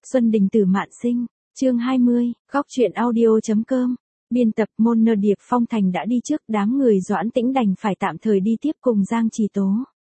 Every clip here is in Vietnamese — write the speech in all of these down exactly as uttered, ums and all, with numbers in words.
Xuân Đình Tử Mạn Sinh, chương hai mươi, góc truyện audio.com. Biên tập Môn Nơ Điệp Phong Thành đã đi trước, đám người Doãn Tĩnh đành phải tạm thời đi tiếp cùng Giang Trì Tố.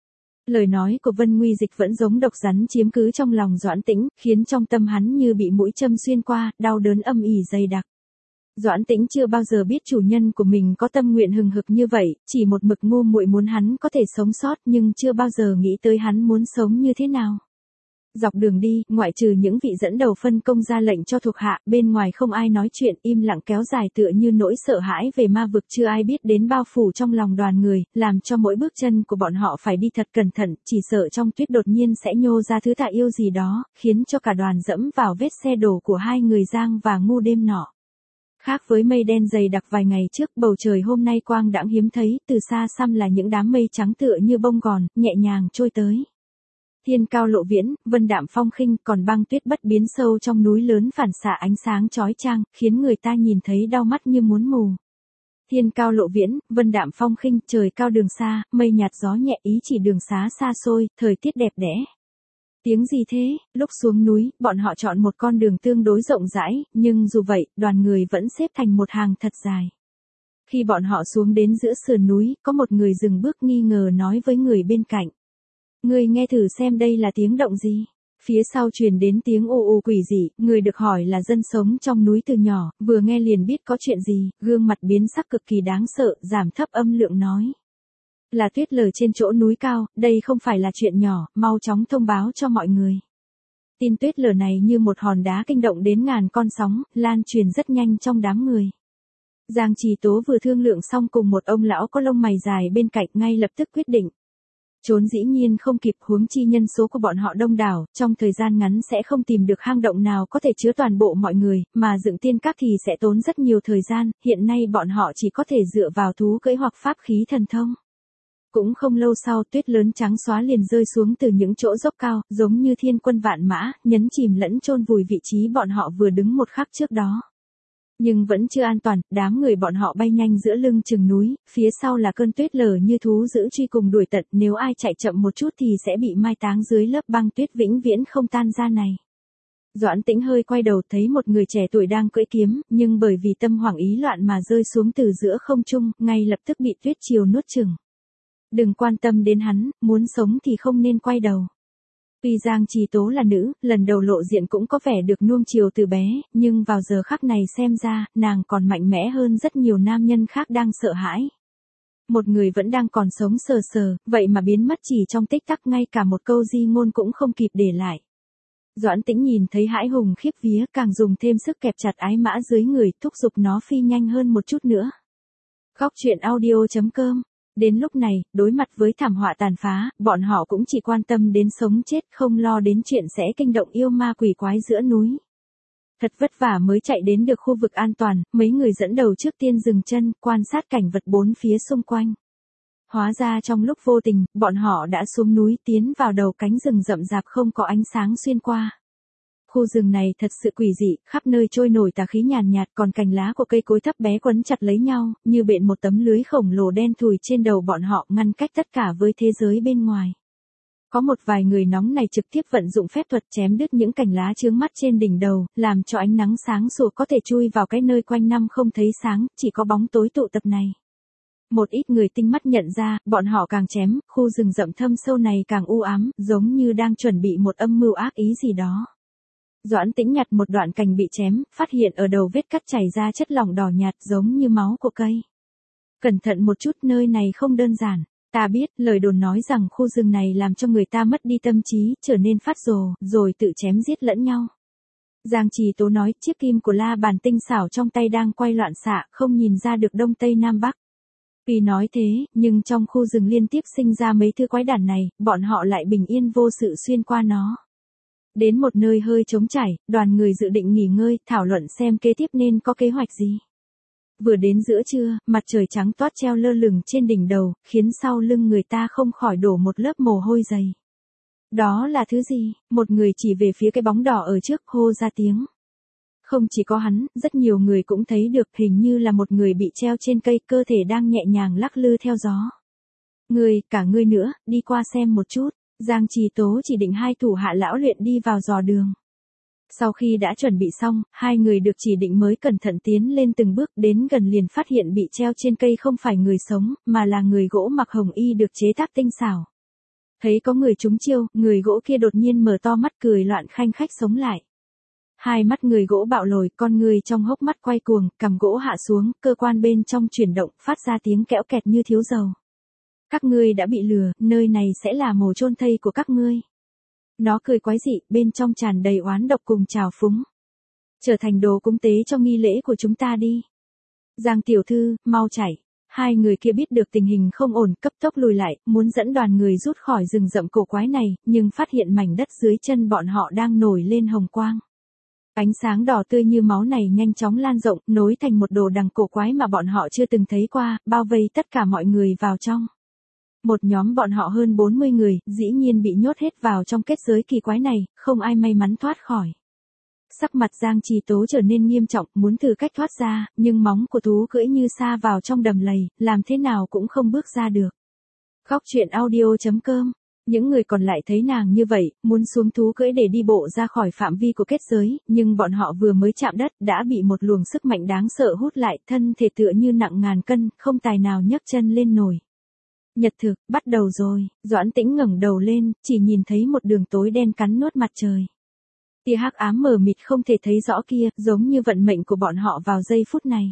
Lời nói của Vân Nguy Dịch vẫn giống độc rắn chiếm cứ trong lòng Doãn Tĩnh, khiến trong tâm hắn như bị mũi châm xuyên qua, đau đớn âm ỉ dày đặc. Doãn Tĩnh chưa bao giờ biết chủ nhân của mình có tâm nguyện hừng hực như vậy, chỉ một mực ngu muội muốn hắn có thể sống sót nhưng chưa bao giờ nghĩ tới hắn muốn sống như thế nào. Dọc đường đi, ngoại trừ những vị dẫn đầu phân công ra lệnh cho thuộc hạ, bên ngoài không ai nói chuyện, im lặng kéo dài tựa như nỗi sợ hãi về ma vực chưa ai biết đến bao phủ trong lòng đoàn người, làm cho mỗi bước chân của bọn họ phải đi thật cẩn thận, chỉ sợ trong tuyết đột nhiên sẽ nhô ra thứ tạ yêu gì đó, khiến cho cả đoàn dẫm vào vết xe đổ của hai người Giang và Ngu đêm nọ. Khác với mây đen dày đặc vài ngày trước, bầu trời hôm nay quang đãng hiếm thấy, từ xa xăm là những đám mây trắng tựa như bông gòn, nhẹ nhàng trôi tới. Thiên cao lộ viễn, vân đạm phong khinh, còn băng tuyết bất biến sâu trong núi lớn phản xạ ánh sáng chói chang, khiến người ta nhìn thấy đau mắt như muốn mù. Thiên cao lộ viễn, vân đạm phong khinh, trời cao đường xa, mây nhạt gió nhẹ, ý chỉ đường xá xa xôi, thời tiết đẹp đẽ. Tiếng gì thế? Lúc xuống núi, bọn họ chọn một con đường tương đối rộng rãi, nhưng dù vậy, đoàn người vẫn xếp thành một hàng thật dài. Khi bọn họ xuống đến giữa sườn núi, có một người dừng bước nghi ngờ nói với người bên cạnh. Người nghe thử xem đây là tiếng động gì? Phía sau truyền đến tiếng ù ù quỷ dị, người được hỏi là dân sống trong núi từ nhỏ, vừa nghe liền biết có chuyện gì, gương mặt biến sắc cực kỳ đáng sợ, giảm thấp âm lượng nói. Là tuyết lở trên chỗ núi cao, đây không phải là chuyện nhỏ, mau chóng thông báo cho mọi người. Tin tuyết lở này như một hòn đá kinh động đến ngàn con sóng, lan truyền rất nhanh trong đám người. Giang Trì Tố vừa thương lượng xong cùng một ông lão có lông mày dài bên cạnh, ngay lập tức quyết định. Trốn dĩ nhiên không kịp, huống chi nhân số của bọn họ đông đảo, trong thời gian ngắn sẽ không tìm được hang động nào có thể chứa toàn bộ mọi người, mà dựng tiên các thì sẽ tốn rất nhiều thời gian, hiện nay bọn họ chỉ có thể dựa vào thú cưỡi hoặc pháp khí thần thông. Cũng không lâu sau, tuyết lớn trắng xóa liền rơi xuống từ những chỗ dốc cao, giống như thiên quân vạn mã, nhấn chìm lẫn chôn vùi vị trí bọn họ vừa đứng một khắc trước đó. Nhưng vẫn chưa an toàn, đám người bọn họ bay nhanh giữa lưng chừng núi, phía sau là cơn tuyết lở như thú dữ truy cùng đuổi tận, nếu ai chạy chậm một chút thì sẽ bị mai táng dưới lớp băng tuyết vĩnh viễn không tan ra này. Doãn Tĩnh hơi quay đầu thấy một người trẻ tuổi đang cưỡi kiếm, nhưng bởi vì tâm hoảng ý loạn mà rơi xuống từ giữa không trung, ngay lập tức bị tuyết chiều nuốt chửng. Đừng quan tâm đến hắn, muốn sống thì không nên quay đầu. Tuy Giang Trì Tố là nữ, lần đầu lộ diện cũng có vẻ được nuông chiều từ bé, nhưng vào giờ khắc này xem ra, nàng còn mạnh mẽ hơn rất nhiều nam nhân khác đang sợ hãi. Một người vẫn đang còn sống sờ sờ, vậy mà biến mất chỉ trong tích tắc, ngay cả một câu di ngôn cũng không kịp để lại. Doãn Tĩnh nhìn thấy hãi hùng khiếp vía, càng dùng thêm sức kẹp chặt ái mã dưới người, thúc giục nó phi nhanh hơn một chút nữa. Góc truyện audio.com. Đến lúc này, đối mặt với thảm họa tàn phá, bọn họ cũng chỉ quan tâm đến sống chết, không lo đến chuyện sẽ kinh động yêu ma quỷ quái giữa núi. Thật vất vả mới chạy đến được khu vực an toàn, mấy người dẫn đầu trước tiên dừng chân, quan sát cảnh vật bốn phía xung quanh. Hóa ra trong lúc vô tình, bọn họ đã xuống núi tiến vào đầu cánh rừng rậm rạp không có ánh sáng xuyên qua. Khu rừng này thật sự quỷ dị, khắp nơi trôi nổi tà khí nhàn nhạt, còn cành lá của cây cối thấp bé quấn chặt lấy nhau, như bện một tấm lưới khổng lồ đen thùi trên đầu bọn họ, ngăn cách tất cả với thế giới bên ngoài. Có một vài người nóng này trực tiếp vận dụng phép thuật chém đứt những cành lá chướng mắt trên đỉnh đầu, làm cho ánh nắng sáng sủa có thể chui vào cái nơi quanh năm không thấy sáng, chỉ có bóng tối tụ tập này. Một ít người tinh mắt nhận ra, bọn họ càng chém, khu rừng rậm thâm sâu này càng u ám, giống như đang chuẩn bị một âm mưu ác ý gì đó. Doãn Tĩnh nhặt một đoạn cành bị chém, phát hiện ở đầu vết cắt chảy ra chất lỏng đỏ nhạt giống như máu của cây. Cẩn thận một chút, nơi này không đơn giản. Ta biết, lời đồn nói rằng khu rừng này làm cho người ta mất đi tâm trí, trở nên phát rồ, rồi tự chém giết lẫn nhau. Giang Trì Tố nói, chiếc kim của la bàn tinh xảo trong tay đang quay loạn xạ, không nhìn ra được đông tây nam bắc. Vì nói thế, nhưng trong khu rừng liên tiếp sinh ra mấy thứ quái đản này, bọn họ lại bình yên vô sự xuyên qua nó. Đến một nơi hơi trống trải, đoàn người dự định nghỉ ngơi, thảo luận xem kế tiếp nên có kế hoạch gì. Vừa đến giữa trưa, mặt trời trắng toát treo lơ lửng trên đỉnh đầu, khiến sau lưng người ta không khỏi đổ một lớp mồ hôi dày. Đó là thứ gì? Một người chỉ về phía cái bóng đỏ ở trước, hô ra tiếng. Không chỉ có hắn, rất nhiều người cũng thấy được, hình như là một người bị treo trên cây, cơ thể đang nhẹ nhàng lắc lư theo gió. Người, cả ngươi nữa, đi qua xem một chút. Giang Trì Tố chỉ định hai thủ hạ lão luyện đi vào dò đường. Sau khi đã chuẩn bị xong, hai người được chỉ định mới cẩn thận tiến lên từng bước, đến gần liền phát hiện bị treo trên cây không phải người sống, mà là người gỗ mặc hồng y được chế tác tinh xảo. Thấy có người trúng chiêu, người gỗ kia đột nhiên mở to mắt cười loạn khanh khách sống lại. Hai mắt người gỗ bạo lồi, con người trong hốc mắt quay cuồng, cằm gỗ hạ xuống, cơ quan bên trong chuyển động, phát ra tiếng kẽo kẹt như thiếu dầu. Các ngươi đã bị lừa, nơi này sẽ là mồ chôn thây của các ngươi. Nó cười quái dị, bên trong tràn đầy oán độc cùng trào phúng. Trở thành đồ cúng tế cho nghi lễ của chúng ta đi. Giang tiểu thư, mau chạy. Hai người kia biết được tình hình không ổn, cấp tốc lùi lại, muốn dẫn đoàn người rút khỏi rừng rậm cổ quái này, nhưng phát hiện mảnh đất dưới chân bọn họ đang nổi lên hồng quang. Ánh sáng đỏ tươi như máu này nhanh chóng lan rộng, nối thành một đồ đằng cổ quái mà bọn họ chưa từng thấy qua, bao vây tất cả mọi người vào trong. Một nhóm bọn họ hơn bốn mươi người, dĩ nhiên bị nhốt hết vào trong kết giới kỳ quái này, không ai may mắn thoát khỏi. Sắc mặt Giang Trì Tố trở nên nghiêm trọng, muốn thử cách thoát ra, nhưng móng của thú cưỡi như sa vào trong đầm lầy, làm thế nào cũng không bước ra được. Khóc chuyện audio chấm com. Những người còn lại thấy nàng như vậy, muốn xuống thú cưỡi để đi bộ ra khỏi phạm vi của kết giới, nhưng bọn họ vừa mới chạm đất đã bị một luồng sức mạnh đáng sợ hút lại, thân thể tựa như nặng ngàn cân, không tài nào nhấc chân lên nổi. Nhật thực, bắt đầu rồi, Doãn Tĩnh ngẩng đầu lên, chỉ nhìn thấy một đường tối đen cắn nuốt mặt trời. Tia hắc ám mờ mịt không thể thấy rõ kia, giống như vận mệnh của bọn họ vào giây phút này.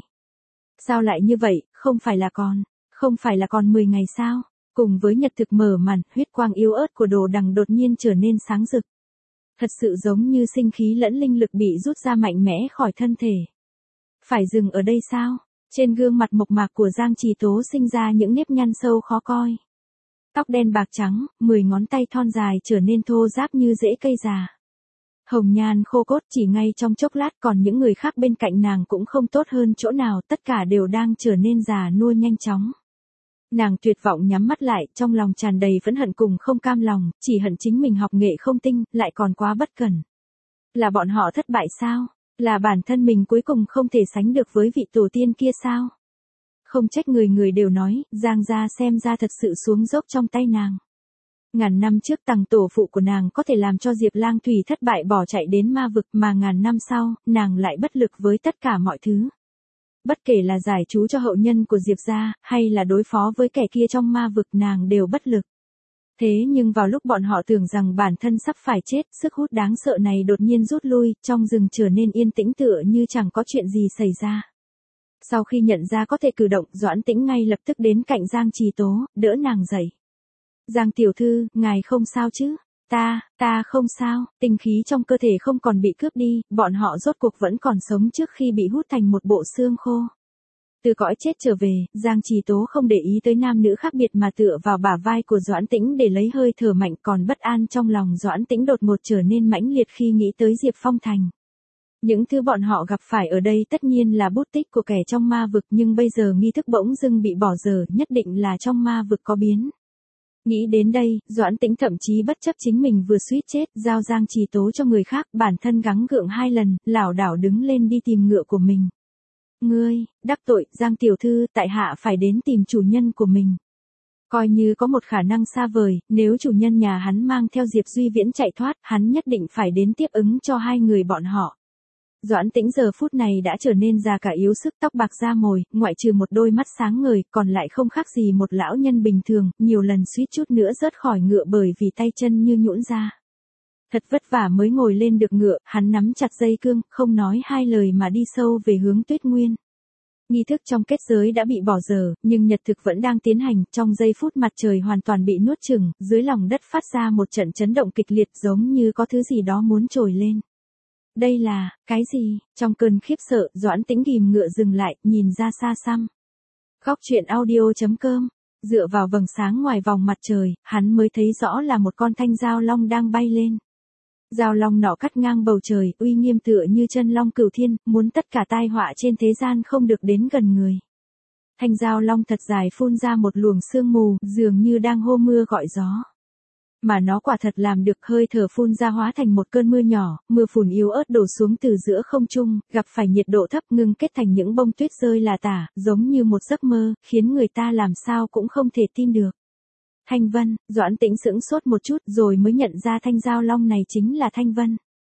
Sao lại như vậy, không phải là còn, không phải là còn mười ngày sao? Cùng với nhật thực mở màn, huyết quang yếu ớt của đồ đằng đột nhiên trở nên sáng rực. Thật sự giống như sinh khí lẫn linh lực bị rút ra mạnh mẽ khỏi thân thể. Phải dừng ở đây sao? Trên gương mặt mộc mạc của Giang Trì Tố sinh ra những nếp nhăn sâu khó coi. Tóc đen bạc trắng, mười ngón tay thon dài trở nên thô ráp như rễ cây già. Hồng nhan khô cốt, chỉ ngay trong chốc lát, còn những người khác bên cạnh nàng cũng không tốt hơn chỗ nào, tất cả đều đang trở nên già nua nhanh chóng. Nàng tuyệt vọng nhắm mắt lại, trong lòng tràn đầy phẫn hận cùng không cam lòng, chỉ hận chính mình học nghệ không tinh, lại còn quá bất cẩn. Là bọn họ thất bại sao? Là bản thân mình cuối cùng không thể sánh được với vị tổ tiên kia sao? Không trách người người đều nói, Giang gia xem ra thật sự xuống dốc trong tay nàng. Ngàn năm trước tằng tổ phụ của nàng có thể làm cho Diệp Lang Thủy thất bại bỏ chạy đến ma vực, mà ngàn năm sau, nàng lại bất lực với tất cả mọi thứ. Bất kể là giải trú cho hậu nhân của Diệp gia, hay là đối phó với kẻ kia trong ma vực, nàng đều bất lực. Thế nhưng vào lúc bọn họ tưởng rằng bản thân sắp phải chết, sức hút đáng sợ này đột nhiên rút lui, trong rừng trở nên yên tĩnh tựa như chẳng có chuyện gì xảy ra. Sau khi nhận ra có thể cử động, Doãn Tĩnh ngay lập tức đến cạnh Giang Trì Tố, đỡ nàng dậy. Giang tiểu thư, ngài không sao chứ? Ta, ta không sao, tinh khí trong cơ thể không còn bị cướp đi, bọn họ rốt cuộc vẫn còn sống trước khi bị hút thành một bộ xương khô. Từ cõi chết trở về, Giang Trì Tố không để ý tới nam nữ khác biệt mà tựa vào bả vai của Doãn Tĩnh để lấy hơi thở mạnh, còn bất an trong lòng Doãn Tĩnh đột ngột trở nên mãnh liệt khi nghĩ tới Diệp Phong Thành. Những thứ bọn họ gặp phải ở đây tất nhiên là bút tích của kẻ trong ma vực, nhưng bây giờ nghi thức bỗng dưng bị bỏ dở, nhất định là trong ma vực có biến. Nghĩ đến đây, Doãn Tĩnh thậm chí bất chấp chính mình vừa suýt chết, giao Giang Trì Tố cho người khác, bản thân gắng gượng hai lần, lảo đảo đứng lên đi tìm ngựa của mình. Ngươi, đắc tội, Giang tiểu thư, tại hạ phải đến tìm chủ nhân của mình. Coi như có một khả năng xa vời, nếu chủ nhân nhà hắn mang theo Diệp Duy Viễn chạy thoát, hắn nhất định phải đến tiếp ứng cho hai người bọn họ. Doãn Tĩnh giờ phút này đã trở nên già cả yếu sức, tóc bạc da mồi, ngoại trừ một đôi mắt sáng ngời, còn lại không khác gì một lão nhân bình thường, nhiều lần suýt chút nữa rớt khỏi ngựa bởi vì tay chân như nhũn ra. Thật vất vả mới ngồi lên được ngựa, hắn nắm chặt dây cương, không nói hai lời mà đi sâu về hướng Tuyết Nguyên. Nghi thức trong kết giới đã bị bỏ dở, nhưng nhật thực vẫn đang tiến hành, trong giây phút mặt trời hoàn toàn bị nuốt chửng, dưới lòng đất phát ra một trận chấn động kịch liệt giống như có thứ gì đó muốn trồi lên. Đây là, cái gì? Trong cơn khiếp sợ, Doãn Tĩnh ghìm ngựa dừng lại, nhìn ra xa xăm. Khóc chuyện audio chấm com. Dựa vào vầng sáng ngoài vòng mặt trời, hắn mới thấy rõ là một con thanh dao long đang bay lên. Dao long nọ cắt ngang bầu trời, uy nghiêm tựa như chân long cửu thiên, muốn tất cả tai họa trên thế gian không được đến gần người. Thanh dao long thật dài phun ra một luồng sương mù, dường như đang hô mưa gọi gió. Mà nó quả thật làm được, hơi thở phun ra hóa thành một cơn mưa nhỏ, mưa phùn yếu ớt đổ xuống từ giữa không trung, gặp phải nhiệt độ thấp ngưng kết thành những bông tuyết rơi là tả, giống như một giấc mơ, khiến người ta làm sao cũng không thể tin được. Thanh Vân, Doãn Tĩnh sững sốt một chút rồi mới nhận ra thanh dao long này chính là Thanh Vân.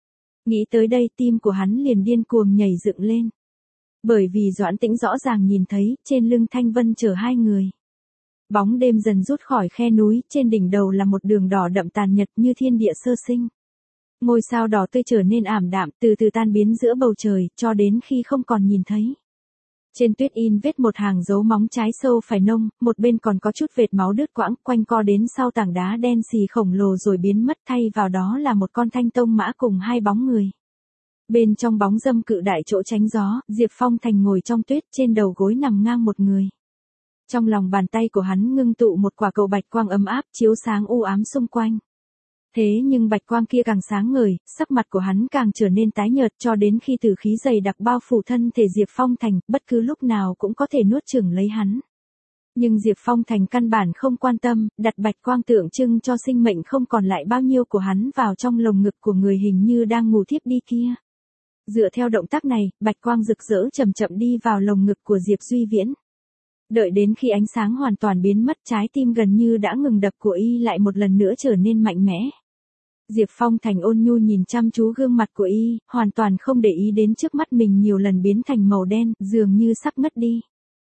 Nghĩ tới đây tim của hắn liền điên cuồng nhảy dựng lên. Bởi vì Doãn Tĩnh rõ ràng nhìn thấy, trên lưng Thanh Vân chở hai người. Bóng đêm dần rút khỏi khe núi, trên đỉnh đầu là một đường đỏ đậm tàn nhật như thiên địa sơ sinh. Ngôi sao đỏ tươi trở nên ảm đạm, từ từ tan biến giữa bầu trời, cho đến khi không còn nhìn thấy. Trên tuyết in vết một hàng dấu móng trái sâu phải nông, một bên còn có chút vệt máu đứt quãng, quanh co đến sau tảng đá đen xì khổng lồ rồi biến mất, thay vào đó là một con thanh tông mã cùng hai bóng người. Bên trong bóng râm cự đại chỗ tránh gió, Diệp Phong Thành ngồi trong tuyết, trên đầu gối nằm ngang một người. Trong lòng bàn tay của hắn ngưng tụ một quả cầu bạch quang ấm áp chiếu sáng u ám xung quanh. Thế nhưng bạch quang kia càng sáng ngời, sắc mặt của hắn càng trở nên tái nhợt cho đến khi tử khí dày đặc bao phủ thân thể Diệp Phong Thành, bất cứ lúc nào cũng có thể nuốt chửng lấy hắn. Nhưng Diệp Phong Thành căn bản không quan tâm, đặt bạch quang tượng trưng cho sinh mệnh không còn lại bao nhiêu của hắn vào trong lồng ngực của người hình như đang ngủ thiếp đi kia. Dựa theo động tác này, bạch quang rực rỡ chậm chậm đi vào lồng ngực của Diệp Duy Viễn. Đợi đến khi ánh sáng hoàn toàn biến mất, trái tim gần như đã ngừng đập của y lại một lần nữa trở nên mạnh mẽ. Diệp Phong Thành ôn nhu nhìn chăm chú gương mặt của y, hoàn toàn không để ý đến trước mắt mình nhiều lần biến thành màu đen, dường như sắp ngất đi.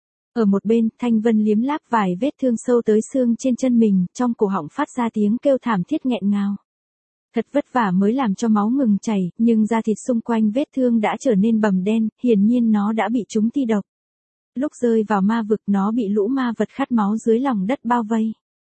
Ở một bên, Thanh Vân liếm láp vài vết thương sâu tới xương trên chân mình, trong cổ họng phát ra tiếng kêu thảm thiết nghẹn ngào. Thật vất vả mới làm cho máu ngừng chảy, nhưng da thịt xung quanh vết thương đã trở nên bầm đen, hiển nhiên nó đã bị trúng thi độc. Lúc rơi vào ma vực nó bị lũ ma vật khát máu dưới lòng đất bao vây.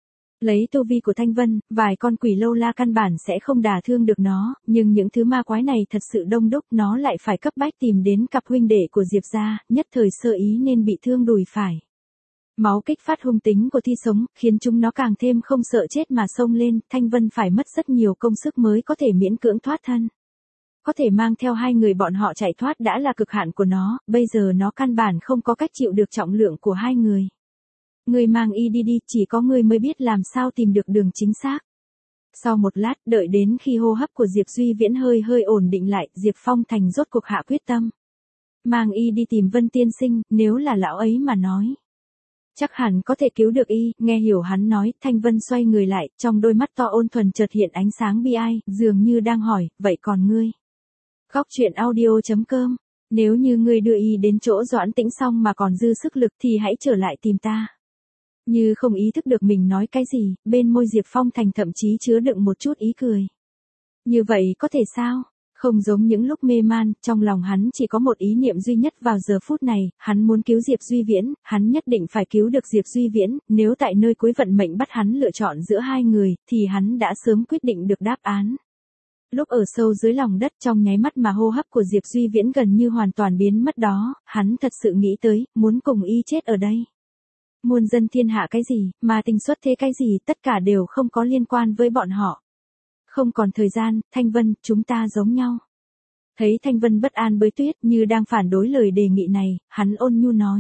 Lấy tu vi của Thanh Vân, vài con quỷ lâu la căn bản sẽ không đả thương được nó, nhưng những thứ ma quái này thật sự đông đúc, nó lại phải cấp bách tìm đến cặp huynh đệ của Diệp gia, nhất thời sơ ý nên bị thương đùi phải. Máu kích phát hung tính của thi sống, khiến chúng nó càng thêm không sợ chết mà xông lên, Thanh Vân phải mất rất nhiều công sức mới có thể miễn cưỡng thoát thân. Có thể mang theo hai người bọn họ chạy thoát đã là cực hạn của nó, bây giờ nó căn bản không có cách chịu được trọng lượng của hai người. Người mang y đi đi, chỉ có người mới biết làm sao tìm được đường chính xác. Sau một lát, đợi đến khi hô hấp của Diệp Duy Viễn hơi hơi ổn định lại, Diệp Phong Thành rốt cuộc hạ quyết tâm. Mang y đi tìm Vân Tiên Sinh, nếu là lão ấy mà nói. Chắc hẳn có thể cứu được y, nghe hiểu hắn nói, Thanh Vân xoay người lại, trong đôi mắt to ôn thuần chợt hiện ánh sáng bi ai, dường như đang hỏi, vậy còn ngươi? Góc truyện audio chấm com, nếu như ngươi đưa y đến chỗ Doãn Tĩnh xong mà còn dư sức lực thì hãy trở lại tìm ta. Như không ý thức được mình nói cái gì, bên môi Diệp Phong Thành thậm chí chứa đựng một chút ý cười. Như vậy có thể sao? Không giống những lúc mê man, trong lòng hắn chỉ có một ý niệm duy nhất vào giờ phút này, hắn muốn cứu Diệp Duy Viễn, hắn nhất định phải cứu được Diệp Duy Viễn, nếu tại nơi cuối vận mệnh bắt hắn lựa chọn giữa hai người, thì hắn đã sớm quyết định được đáp án. Lúc ở sâu dưới lòng đất trong nháy mắt mà hô hấp của Diệp Duy Viễn gần như hoàn toàn biến mất đó, hắn thật sự nghĩ tới, muốn cùng y chết ở đây. Muôn dân thiên hạ cái gì, mà tình xuất thế cái gì, tất cả đều không có liên quan với bọn họ. Không còn thời gian, Thanh Vân, chúng ta giống nhau. Thấy Thanh Vân bất an bới tuyết như đang phản đối lời đề nghị này, hắn ôn nhu nói.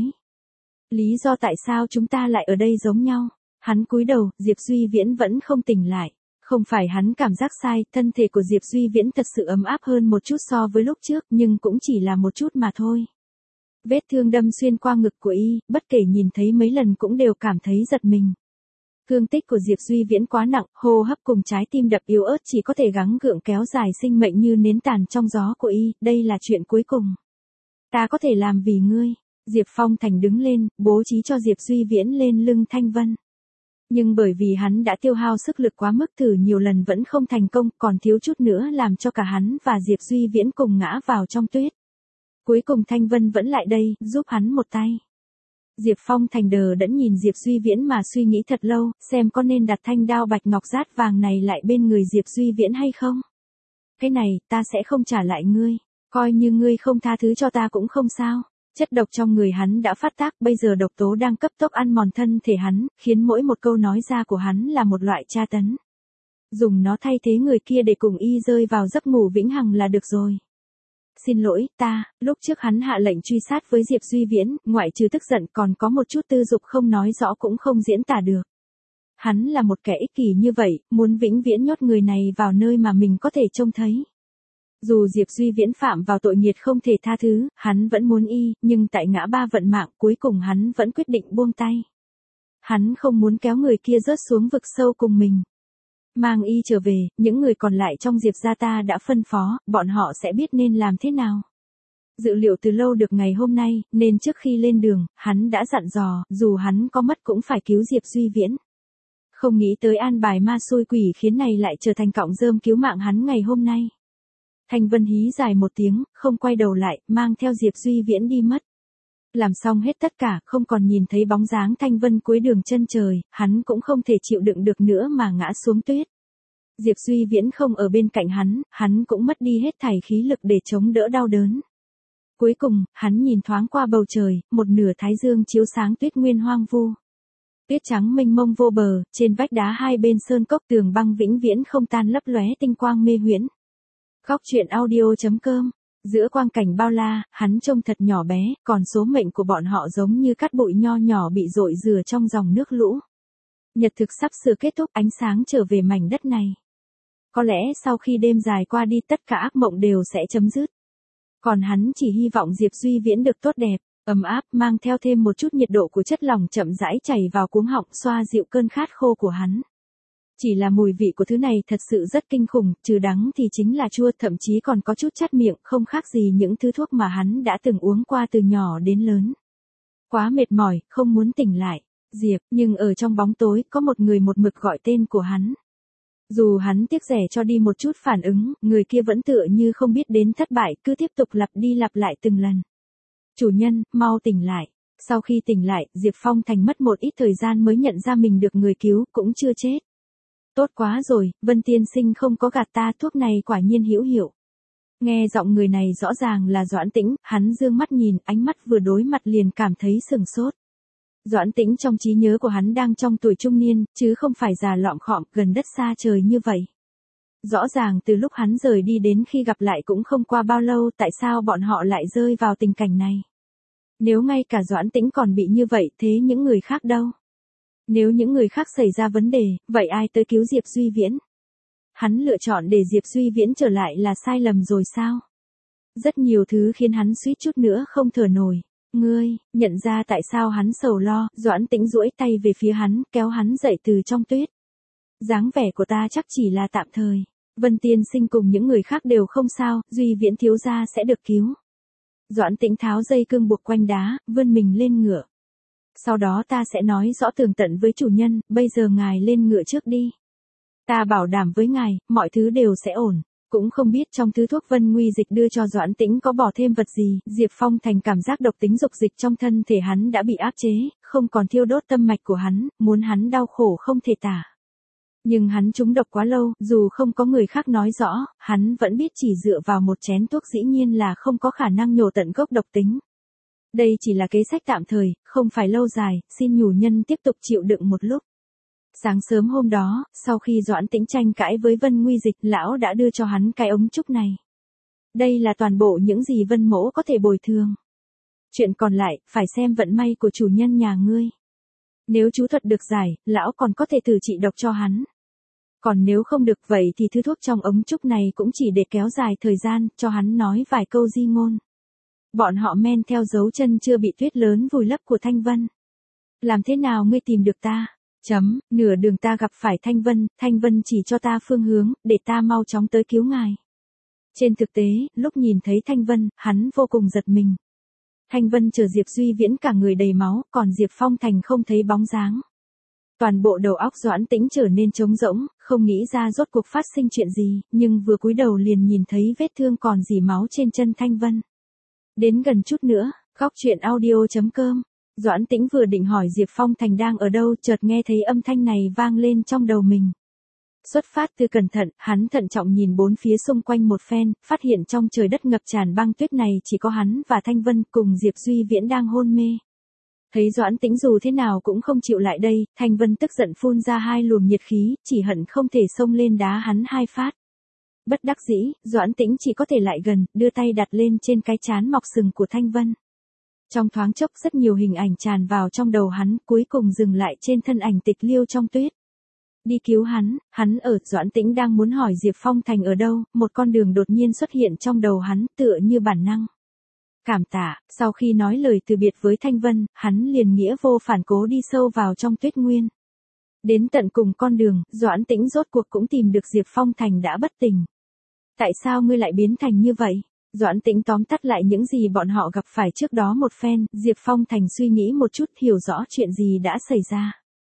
Lý do tại sao chúng ta lại ở đây giống nhau? Hắn cúi đầu, Diệp Duy Viễn vẫn không tỉnh lại. Không phải hắn cảm giác sai, thân thể của Diệp Duy Viễn thật sự ấm áp hơn một chút so với lúc trước, nhưng cũng chỉ là một chút mà thôi. Vết thương đâm xuyên qua ngực của y, bất kể nhìn thấy mấy lần cũng đều cảm thấy giật mình. Thương tích của Diệp Duy Viễn quá nặng, hô hấp cùng trái tim đập yếu ớt chỉ có thể gắng gượng kéo dài sinh mệnh như nến tàn trong gió của y, đây là chuyện cuối cùng. Ta có thể làm vì ngươi. Diệp Phong Thành đứng lên, bố trí cho Diệp Duy Viễn lên lưng Thanh Vân. Nhưng bởi vì hắn đã tiêu hao sức lực quá mức thử nhiều lần vẫn không thành công, còn thiếu chút nữa làm cho cả hắn và Diệp Duy Viễn cùng ngã vào trong tuyết. Cuối cùng Thanh Vân vẫn lại đây, giúp hắn một tay. Diệp Phong Thành đờ đẫn nhìn Diệp Duy Viễn mà suy nghĩ thật lâu, xem có nên đặt thanh đao bạch ngọc rát vàng này lại bên người Diệp Duy Viễn hay không. Cái này, ta sẽ không trả lại ngươi, coi như ngươi không tha thứ cho ta cũng không sao. Chất độc trong người hắn đã phát tác, bây giờ độc tố đang cấp tốc ăn mòn thân thể hắn, khiến mỗi một câu nói ra của hắn là một loại tra tấn. Dùng nó thay thế người kia để cùng y rơi vào giấc ngủ vĩnh hằng là được rồi. Xin lỗi, ta, lúc trước hắn hạ lệnh truy sát với Diệp Duy Viễn, ngoại trừ tức giận còn có một chút tư dục không nói rõ cũng không diễn tả được. Hắn là một kẻ ích kỷ như vậy, muốn vĩnh viễn nhốt người này vào nơi mà mình có thể trông thấy. Dù Diệp Duy Viễn phạm vào tội nghiệt không thể tha thứ, hắn vẫn muốn y, nhưng tại ngã ba vận mạng cuối cùng hắn vẫn quyết định buông tay. Hắn không muốn kéo người kia rớt xuống vực sâu cùng mình. Mang y trở về, những người còn lại trong Diệp gia ta đã phân phó, bọn họ sẽ biết nên làm thế nào. Dự liệu từ lâu được ngày hôm nay, nên trước khi lên đường, hắn đã dặn dò, dù hắn có mất cũng phải cứu Diệp Duy Viễn. Không nghĩ tới an bài ma xui quỷ khiến này lại trở thành cọng rơm cứu mạng hắn ngày hôm nay. Thanh Vân hí dài một tiếng, không quay đầu lại, mang theo Diệp Duy Viễn đi mất. Làm xong hết tất cả, không còn nhìn thấy bóng dáng Thanh Vân cuối đường chân trời, hắn cũng không thể chịu đựng được nữa mà ngã xuống tuyết. Diệp Duy Viễn không ở bên cạnh hắn, hắn cũng mất đi hết thảy khí lực để chống đỡ đau đớn. Cuối cùng, hắn nhìn thoáng qua bầu trời, một nửa thái dương chiếu sáng tuyết nguyên hoang vu. Tuyết trắng mênh mông vô bờ, trên vách đá hai bên sơn cốc tường băng vĩnh viễn không tan lấp lóe tinh quang mê huyễn. Góc truyện audio chấm com. Giữa quang cảnh bao la, hắn trông thật nhỏ bé, còn số mệnh của bọn họ giống như cát bụi nho nhỏ bị dội rửa trong dòng nước lũ. Nhật thực sắp sửa kết thúc, ánh sáng trở về mảnh đất này. Có lẽ sau khi đêm dài qua đi tất cả ác mộng đều sẽ chấm dứt. Còn hắn chỉ hy vọng Diệp Duy Viễn được tốt đẹp, ấm áp, mang theo thêm một chút nhiệt độ của chất lỏng chậm rãi chảy vào cuống họng xoa dịu cơn khát khô của hắn. Chỉ là mùi vị của thứ này thật sự rất kinh khủng, trừ đắng thì chính là chua, thậm chí còn có chút chát miệng, không khác gì những thứ thuốc mà hắn đã từng uống qua từ nhỏ đến lớn. Quá mệt mỏi, không muốn tỉnh lại. Diệp, nhưng ở trong bóng tối, có một người một mực gọi tên của hắn. Dù hắn tiếc rẻ cho đi một chút phản ứng, người kia vẫn tựa như không biết đến thất bại, cứ tiếp tục lặp đi lặp lại từng lần. Chủ nhân, mau tỉnh lại. Sau khi tỉnh lại, Diệp Phong Thành mất một ít thời gian mới nhận ra mình được người cứu, cũng chưa chết. Tốt quá rồi, Vân tiên sinh không có gạt ta, thuốc này quả nhiên hữu hiệu. Nghe giọng người này rõ ràng là Doãn Tĩnh, hắn dương mắt nhìn, ánh mắt vừa đối mặt liền cảm thấy sừng sốt. Doãn Tĩnh trong trí nhớ của hắn đang trong tuổi trung niên, chứ không phải già lọm khọm, gần đất xa trời như vậy. Rõ ràng từ lúc hắn rời đi đến khi gặp lại cũng không qua bao lâu, tại sao bọn họ lại rơi vào tình cảnh này? Nếu ngay cả Doãn Tĩnh còn bị như vậy, thế những người khác đâu? Nếu những người khác xảy ra vấn đề, vậy ai tới cứu Diệp Duy Viễn? Hắn lựa chọn để Diệp Duy Viễn trở lại là sai lầm rồi sao? Rất nhiều thứ khiến hắn suýt chút nữa không thở nổi. Ngươi, nhận ra tại sao hắn sầu lo, Doãn Tĩnh duỗi tay về phía hắn, kéo hắn dậy từ trong tuyết. Dáng vẻ của ta chắc chỉ là tạm thời. Vân tiên sinh cùng những người khác đều không sao, Duy Viễn thiếu gia sẽ được cứu. Doãn Tĩnh tháo dây cương buộc quanh đá, vươn mình lên ngựa. Sau đó ta sẽ nói rõ tường tận với chủ nhân, bây giờ ngài lên ngựa trước đi. Ta bảo đảm với ngài, mọi thứ đều sẽ ổn. Cũng không biết trong thứ thuốc Vân Nguy dịch đưa cho Doãn Tĩnh có bỏ thêm vật gì, Diệp Phong Thành cảm giác độc tính dục dịch trong thân thể hắn đã bị áp chế, không còn thiêu đốt tâm mạch của hắn, muốn hắn đau khổ không thể tả. Nhưng hắn trúng độc quá lâu, dù không có người khác nói rõ, hắn vẫn biết chỉ dựa vào một chén thuốc dĩ nhiên là không có khả năng nhổ tận gốc độc tính. Đây chỉ là kế sách tạm thời, không phải lâu dài, xin nhủ nhân tiếp tục chịu đựng một lúc. Sáng sớm hôm đó, sau khi Doãn Tĩnh tranh cãi với Vân Nguy dịch, lão đã đưa cho hắn cái ống trúc này. Đây là toàn bộ những gì Vân mỗ có thể bồi thường. Chuyện còn lại, phải xem vận may của chủ nhân nhà ngươi. Nếu chú thuật được giải, lão còn có thể thử trị độc cho hắn. Còn nếu không được vậy thì thứ thuốc trong ống trúc này cũng chỉ để kéo dài thời gian, cho hắn nói vài câu di ngôn. Bọn họ men theo dấu chân chưa bị tuyết lớn vùi lấp của Thanh Vân. Làm thế nào ngươi tìm được ta? Chấm, nửa đường ta gặp phải Thanh Vân, Thanh Vân chỉ cho ta phương hướng, để ta mau chóng tới cứu ngài. Trên thực tế, lúc nhìn thấy Thanh Vân, hắn vô cùng giật mình. Thanh Vân chờ Diệp Duy Viễn cả người đầy máu, còn Diệp Phong Thành không thấy bóng dáng. Toàn bộ đầu óc Doãn Tĩnh trở nên trống rỗng, không nghĩ ra rốt cuộc phát sinh chuyện gì, nhưng vừa cúi đầu liền nhìn thấy vết thương còn rỉ máu trên chân Thanh Vân. Đến gần chút nữa, góc truyện audio chấm com. Doãn Tĩnh vừa định hỏi Diệp Phong Thành đang ở đâu, chợt nghe thấy âm thanh này vang lên trong đầu mình. Xuất phát từ cẩn thận, hắn thận trọng nhìn bốn phía xung quanh một phen, phát hiện trong trời đất ngập tràn băng tuyết này chỉ có hắn và Thanh Vân cùng Diệp Duy Viễn đang hôn mê. Thấy Doãn Tĩnh dù thế nào cũng không chịu lại đây, Thanh Vân tức giận phun ra hai luồng nhiệt khí, chỉ hận không thể xông lên đá hắn hai phát. Bất đắc dĩ, Doãn Tĩnh chỉ có thể lại gần, đưa tay đặt lên trên cái trán mọc sừng của Thanh Vân. Trong thoáng chốc rất nhiều hình ảnh tràn vào trong đầu hắn, cuối cùng dừng lại trên thân ảnh Tịch Liêu trong tuyết. Đi cứu hắn, hắn ở, Doãn Tĩnh đang muốn hỏi Diệp Phong Thành ở đâu, một con đường đột nhiên xuất hiện trong đầu hắn, tựa như bản năng. Cảm tạ, sau khi nói lời từ biệt với Thanh Vân, hắn liền nghĩa vô phản cố đi sâu vào trong tuyết nguyên. Đến tận cùng con đường, Doãn Tĩnh rốt cuộc cũng tìm được Diệp Phong Thành đã bất tỉnh. Tại sao ngươi lại biến thành như vậy? Doãn Tĩnh tóm tắt lại những gì bọn họ gặp phải trước đó một phen, Diệp Phong Thành suy nghĩ một chút hiểu rõ chuyện gì đã xảy ra.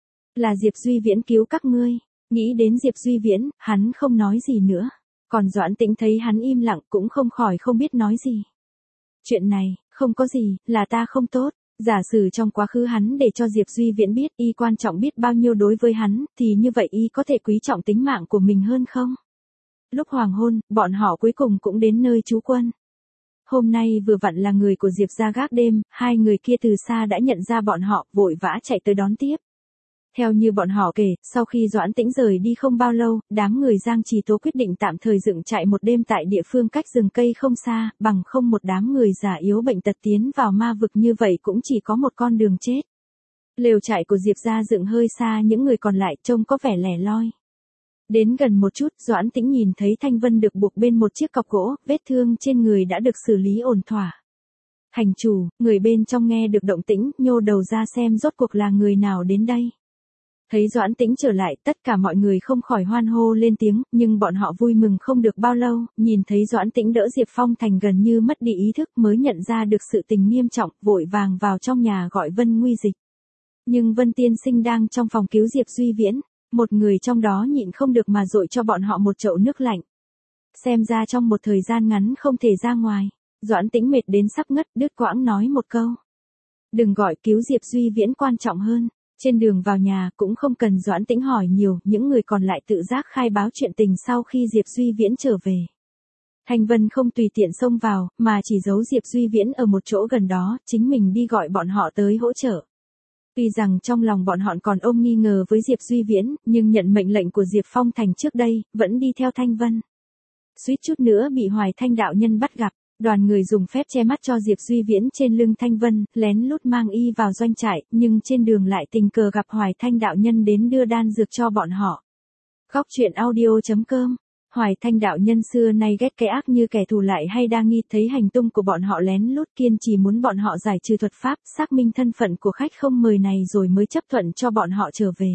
Là Diệp Duy Viễn cứu các ngươi. Nghĩ đến Diệp Duy Viễn, hắn không nói gì nữa. Còn Doãn Tĩnh thấy hắn im lặng cũng không khỏi không biết nói gì. Chuyện này, không có gì, là ta không tốt. Giả sử trong quá khứ hắn để cho Diệp Duy Viễn biết y quan trọng biết bao nhiêu đối với hắn, thì như vậy y có thể quý trọng tính mạng của mình hơn không? Lúc hoàng hôn, bọn họ cuối cùng cũng đến nơi trú quân. Hôm nay vừa vặn là người của Diệp ra gác đêm, hai người kia từ xa đã nhận ra bọn họ, vội vã chạy tới đón tiếp. Theo như bọn họ kể, sau khi Doãn Tĩnh rời đi không bao lâu, đám người Giang Trì Tố quyết định tạm thời dựng trại một đêm tại địa phương cách rừng cây không xa, bằng không một đám người già yếu bệnh tật tiến vào ma vực như vậy cũng chỉ có một con đường chết. Lều trại của Diệp ra dựng hơi xa, những người còn lại trông có vẻ lẻ loi. Đến gần một chút, Doãn Tĩnh nhìn thấy Thanh Vân được buộc bên một chiếc cọc gỗ, vết thương trên người đã được xử lý ổn thỏa. Hành chủ, người bên trong nghe được động tĩnh, nhô đầu ra xem rốt cuộc là người nào đến đây. Thấy Doãn Tĩnh trở lại, tất cả mọi người không khỏi hoan hô lên tiếng, nhưng bọn họ vui mừng không được bao lâu, nhìn thấy Doãn Tĩnh đỡ Diệp Phong Thành gần như mất đi ý thức mới nhận ra được sự tình nghiêm trọng, vội vàng vào trong nhà gọi Vân Nguy Dịch. Nhưng Vân Tiên Sinh đang trong phòng cứu Diệp Duy Viễn, một người trong đó nhịn không được mà dội cho bọn họ một chậu nước lạnh. Xem ra trong một thời gian ngắn không thể ra ngoài, Doãn Tĩnh mệt đến sắp ngất, đứt quãng nói một câu. Đừng gọi cứu Diệp Duy Viễn quan trọng hơn. Trên đường vào nhà cũng không cần Doãn Tĩnh hỏi nhiều, những người còn lại tự giác khai báo chuyện tình sau khi Diệp Duy Viễn trở về. Thanh Vân không tùy tiện xông vào, mà chỉ giấu Diệp Duy Viễn ở một chỗ gần đó, chính mình đi gọi bọn họ tới hỗ trợ. Tuy rằng trong lòng bọn họ còn ôm nghi ngờ với Diệp Duy Viễn, nhưng nhận mệnh lệnh của Diệp Phong Thành trước đây, vẫn đi theo Thanh Vân. Suýt chút nữa bị Hoài Thanh đạo nhân bắt gặp. Đoàn người dùng phép che mắt cho Diệp Duy Viễn trên lưng Thanh Vân, lén lút mang y vào doanh trại, nhưng trên đường lại tình cờ gặp Hoài Thanh đạo nhân đến đưa đan dược cho bọn họ. Góc truyện audio chấm com. Hoài Thanh đạo nhân xưa nay ghét kẻ ác như kẻ thù lại hay đa nghi, thấy hành tung của bọn họ lén lút kiên trì muốn bọn họ giải trừ thuật pháp, xác minh thân phận của khách không mời này rồi mới chấp thuận cho bọn họ trở về.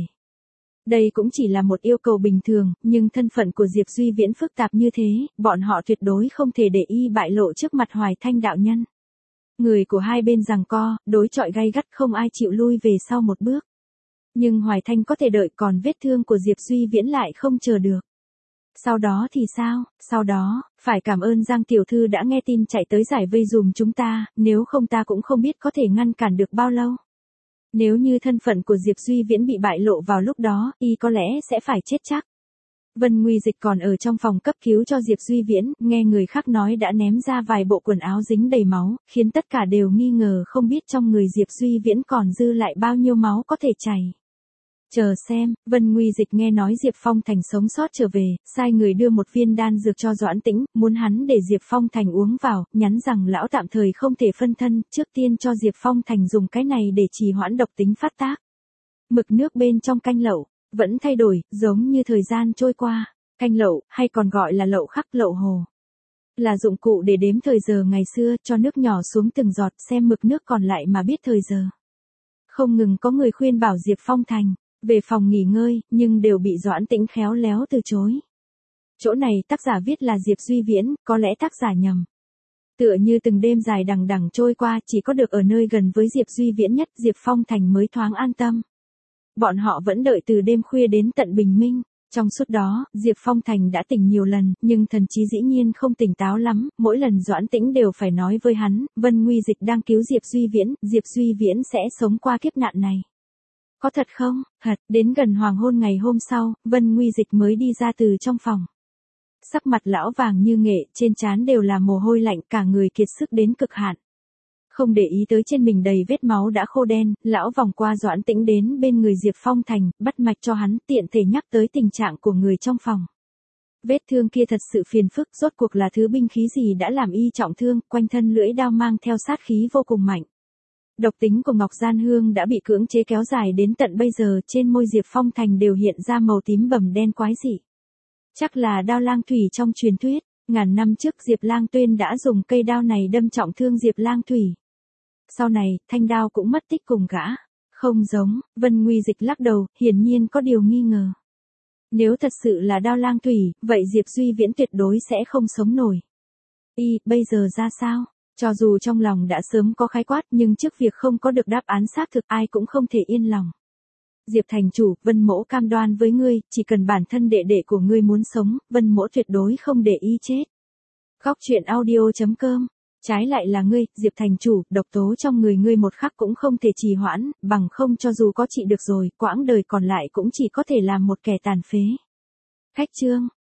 Đây cũng chỉ là một yêu cầu bình thường, nhưng thân phận của Diệp Duy Viễn phức tạp như thế, bọn họ tuyệt đối không thể để y bại lộ trước mặt Hoài Thanh đạo nhân. Người của hai bên giằng co, đối chọi gay gắt không ai chịu lui về sau một bước. Nhưng Hoài Thanh có thể đợi, còn vết thương của Diệp Duy Viễn lại không chờ được. Sau đó thì sao? Sau đó, phải cảm ơn Giang tiểu thư đã nghe tin chạy tới giải vây dùm chúng ta, nếu không ta cũng không biết có thể ngăn cản được bao lâu. Nếu như thân phận của Diệp Duy Viễn bị bại lộ vào lúc đó, y có lẽ sẽ phải chết chắc. Vân Nguy Dịch còn ở trong phòng cấp cứu cho Diệp Duy Viễn, nghe người khác nói đã ném ra vài bộ quần áo dính đầy máu, khiến tất cả đều nghi ngờ không biết trong người Diệp Duy Viễn còn dư lại bao nhiêu máu có thể chảy. Chờ xem, Vân Nguy Dịch nghe nói Diệp Phong Thành sống sót trở về, sai người đưa một viên đan dược cho Doãn Tĩnh, muốn hắn để Diệp Phong Thành uống vào, nhắn rằng lão tạm thời không thể phân thân, trước tiên cho Diệp Phong Thành dùng cái này để trì hoãn độc tính phát tác. Mực nước bên trong canh lẩu vẫn thay đổi, giống như thời gian trôi qua. Canh lẩu, hay còn gọi là lẩu khắc, lẩu hồ, là dụng cụ để đếm thời giờ ngày xưa, cho nước nhỏ xuống từng giọt, xem mực nước còn lại mà biết thời giờ. Không ngừng có người khuyên bảo Diệp Phong Thành về phòng nghỉ ngơi, nhưng đều bị Doãn Tĩnh khéo léo từ chối. Chỗ này tác giả viết là Diệp Duy Viễn, có lẽ tác giả nhầm. Tựa như từng đêm dài đằng đằng trôi qua, chỉ có được ở nơi gần với Diệp Duy Viễn nhất, Diệp Phong Thành mới thoáng an tâm. Bọn họ vẫn đợi từ đêm khuya đến tận bình minh. Trong suốt đó, Diệp Phong Thành đã tỉnh nhiều lần, nhưng thần trí dĩ nhiên không tỉnh táo lắm, mỗi lần Doãn Tĩnh đều phải nói với hắn, Vân Nguy Dịch đang cứu Diệp Duy Viễn, Diệp Duy Viễn sẽ sống qua kiếp nạn này. Có thật không? Thật, đến gần hoàng hôn ngày hôm sau, Vân Nguy Dịch mới đi ra từ trong phòng. Sắc mặt lão vàng như nghệ, trên trán đều là mồ hôi lạnh, cả người kiệt sức đến cực hạn. Không để ý tới trên mình đầy vết máu đã khô đen, lão vòng qua Doãn Tĩnh đến bên người Diệp Phong Thành, bắt mạch cho hắn, tiện thể nhắc tới tình trạng của người trong phòng. Vết thương kia thật sự phiền phức, rốt cuộc là thứ binh khí gì đã làm y trọng thương, quanh thân lưỡi đao mang theo sát khí vô cùng mạnh. Độc tính của Ngọc Gian Hương đã bị cưỡng chế kéo dài đến tận bây giờ, trên môi Diệp Phong Thành đều hiện ra màu tím bầm đen quái dị. Chắc là đao lang thủy trong truyền thuyết, ngàn năm trước Diệp Lang Tuyên đã dùng cây đao này đâm trọng thương Diệp Lang Thủy. Sau này, thanh đao cũng mất tích cùng gã. Không giống, Vân Nguy Dịch lắc đầu, hiển nhiên có điều nghi ngờ. Nếu thật sự là Đao Lang Thủy, vậy Diệp Duy Viễn tuyệt đối sẽ không sống nổi. Y, bây giờ ra sao? Cho dù trong lòng đã sớm có khái quát nhưng trước việc không có được đáp án xác thực ai cũng không thể yên lòng. Diệp thành chủ, Vân mỗ cam đoan với ngươi, chỉ cần bản thân đệ đệ của ngươi muốn sống, Vân mỗ tuyệt đối không để y chết. Góc truyện audio chấm com. Trái lại là ngươi, Diệp thành chủ, độc tố trong người ngươi một khắc cũng không thể trì hoãn, bằng không cho dù có trị được rồi, quãng đời còn lại cũng chỉ có thể làm một kẻ tàn phế. Khách chương.